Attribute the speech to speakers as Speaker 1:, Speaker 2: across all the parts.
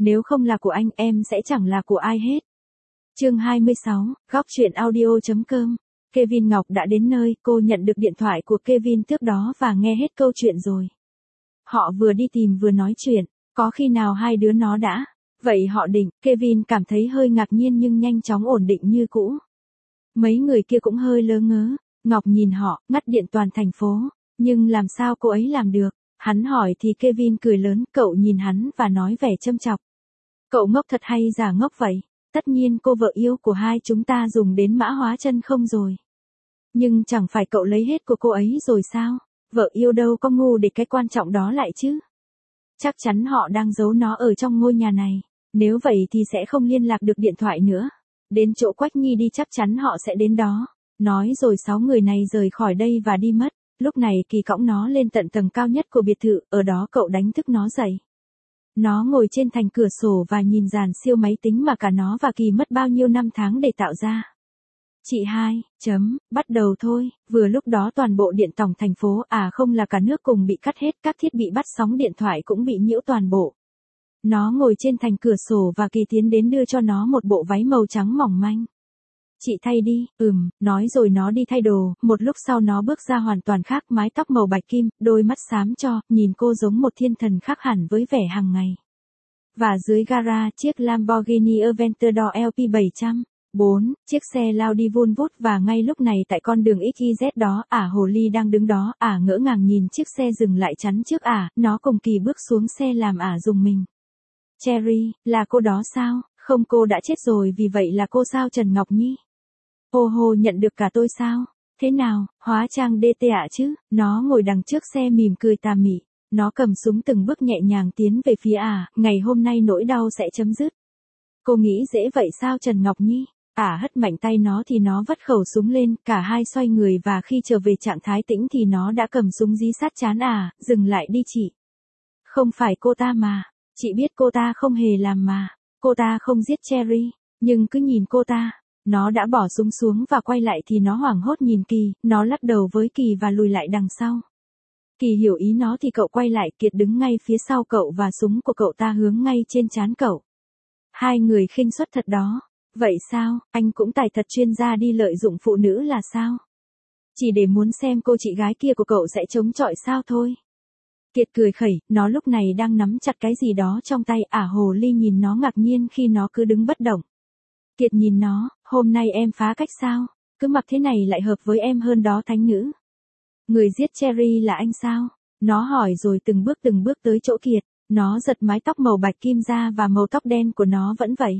Speaker 1: Nếu không là của anh em sẽ chẳng là của ai hết. Chương 26, góc truyện audio.com. Kevin Ngọc đã đến nơi, cô nhận được điện thoại của Kevin trước đó và nghe hết câu chuyện rồi. Họ vừa đi tìm vừa nói chuyện, có khi nào hai đứa nó đã. Vậy họ định, Kevin cảm thấy hơi ngạc nhiên nhưng nhanh chóng ổn định như cũ. Mấy người kia cũng hơi lơ ngớ, Ngọc nhìn họ, ngắt điện toàn thành phố, nhưng làm sao cô ấy làm được? Hắn hỏi thì Kevin cười lớn, cậu nhìn hắn và nói vẻ châm chọc. Cậu ngốc thật hay giả ngốc vậy? Tất nhiên cô vợ yêu của hai chúng ta dùng đến mã hóa chân không rồi. Nhưng chẳng phải cậu lấy hết của cô ấy rồi sao? Vợ yêu đâu có ngu để cái quan trọng đó lại chứ. Chắc chắn họ đang giấu nó ở trong ngôi nhà này. Nếu vậy thì sẽ không liên lạc được điện thoại nữa. Đến chỗ Quách Nhi đi chắc chắn họ sẽ đến đó. Nói rồi 6 người này rời khỏi đây và đi mất. Lúc này Kỳ cõng nó lên tận tầng cao nhất của biệt thự, ở đó cậu đánh thức nó dậy. Nó ngồi trên thành cửa sổ và nhìn dàn siêu máy tính mà cả nó và Kỳ mất bao nhiêu năm tháng để tạo ra. Chị hai, bắt đầu thôi, vừa lúc đó toàn bộ điện tổng thành phố, không là cả nước cùng bị cắt hết, các thiết bị bắt sóng điện thoại cũng bị nhiễu toàn bộ. Nó ngồi trên thành cửa sổ và Kỳ tiến đến đưa cho nó một bộ váy màu trắng mỏng manh. Chị thay đi, nói rồi nó đi thay đồ, một lúc sau nó bước ra hoàn toàn khác, mái tóc màu bạch kim, đôi mắt xám cho, nhìn cô giống một thiên thần khác hẳn với vẻ hàng ngày. Và dưới gara, chiếc Lamborghini Aventador LP700. 4, chiếc xe lao đi vun vút và ngay lúc này tại con đường XYZ đó, Hồ ly đang đứng đó, ngỡ ngàng nhìn chiếc xe dừng lại chắn trước nó cùng Kỳ bước xuống xe làm rùng mình. Cherry, là cô đó sao? Không, cô đã chết rồi, vì vậy là cô sao Trần Ngọc Nhi? Ô hô, nhận được cả tôi sao? Thế nào, hóa trang DT ạ chứ? Nó ngồi đằng trước xe mỉm cười tà mị. Nó cầm súng từng bước nhẹ nhàng tiến về phía ngày hôm nay nỗi đau sẽ chấm dứt. Cô nghĩ dễ vậy sao Trần Ngọc Nhi? Hất mạnh tay nó thì nó vắt khẩu súng lên, cả hai xoay người và khi trở về trạng thái tĩnh thì nó đã cầm súng dí sát trán dừng lại đi chị. Không phải cô ta mà, chị biết cô ta không hề làm mà, cô ta không giết Cherry, nhưng cứ nhìn cô ta. Nó đã bỏ súng xuống và quay lại thì nó hoảng hốt nhìn Kỳ, nó lắc đầu với Kỳ và lùi lại đằng sau. Kỳ hiểu ý nó thì cậu quay lại, Kiệt đứng ngay phía sau cậu và súng của cậu ta hướng ngay trên trán cậu. Hai người khinh suất thật đó. Vậy sao, anh cũng tài thật chuyên gia đi lợi dụng phụ nữ là sao? Chỉ để muốn xem cô chị gái kia của cậu sẽ chống chọi sao thôi. Kiệt cười khẩy, nó lúc này đang nắm chặt cái gì đó trong tay, hồ ly nhìn nó ngạc nhiên khi nó cứ đứng bất động. Kiệt nhìn nó, hôm nay em phá cách sao? Cứ mặc thế này lại hợp với em hơn đó thánh nữ. Người giết Cherry là anh sao? Nó hỏi rồi từng bước tới chỗ Kiệt, nó giật mái tóc màu bạch kim ra và màu tóc đen của nó vẫn vậy.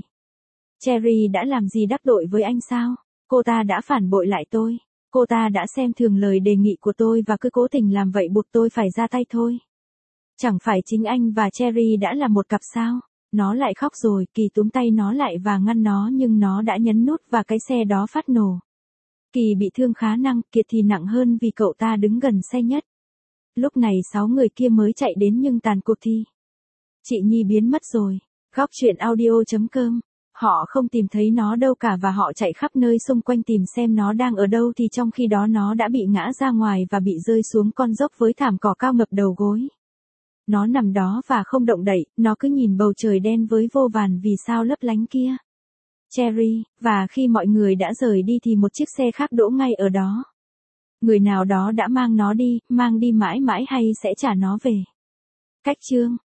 Speaker 1: Cherry đã làm gì đắc tội với anh sao? Cô ta đã phản bội lại tôi. Cô ta đã xem thường lời đề nghị của tôi và cứ cố tình làm vậy buộc tôi phải ra tay thôi. Chẳng phải chính anh và Cherry đã là một cặp sao? Nó lại khóc rồi, Kỳ túm tay nó lại và ngăn nó nhưng nó đã nhấn nút và cái xe đó phát nổ. Kỳ bị thương khá nặng, Kiệt thì nặng hơn vì cậu ta đứng gần xe nhất. Lúc này 6 người kia mới chạy đến nhưng tàn cuộc thì. Chị Nhi biến mất rồi. Góc truyện audio.com. Họ không tìm thấy nó đâu cả và họ chạy khắp nơi xung quanh tìm xem nó đang ở đâu thì trong khi đó nó đã bị ngã ra ngoài và bị rơi xuống con dốc với thảm cỏ cao ngập đầu gối. Nó nằm đó và không động đậy, nó cứ nhìn bầu trời đen với vô vàn vì sao lấp lánh kia. Cherry, và khi mọi người đã rời đi thì một chiếc xe khác đỗ ngay ở đó. Người nào đó đã mang nó đi, mang đi mãi mãi hay sẽ trả nó về. Cách chương